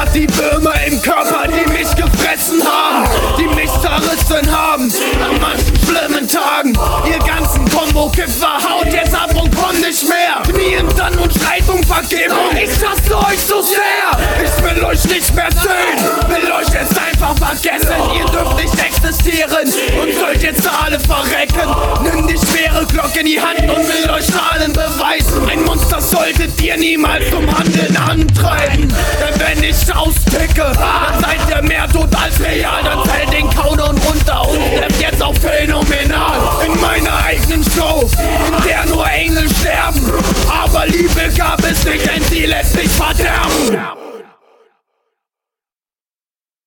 Die Würmer im Körper, die mich gefressen haben, die mich zerrissen haben an manchen schlimmen Tagen. Ihr ganzen Kombo-Kiffer haut jetzt ab und kommt nicht mehr. Knien dann und schreit um Vergebung, ich hasse euch so sehr. Ich will euch nicht mehr sehen, will euch jetzt einfach vergessen. Ihr dürft nicht existieren und sollt jetzt alle verrecken. Nimm die schwere Glocke in die Hand und will euch allen beweisen: ein Monster solltet ihr niemals zum Handeln antreiben.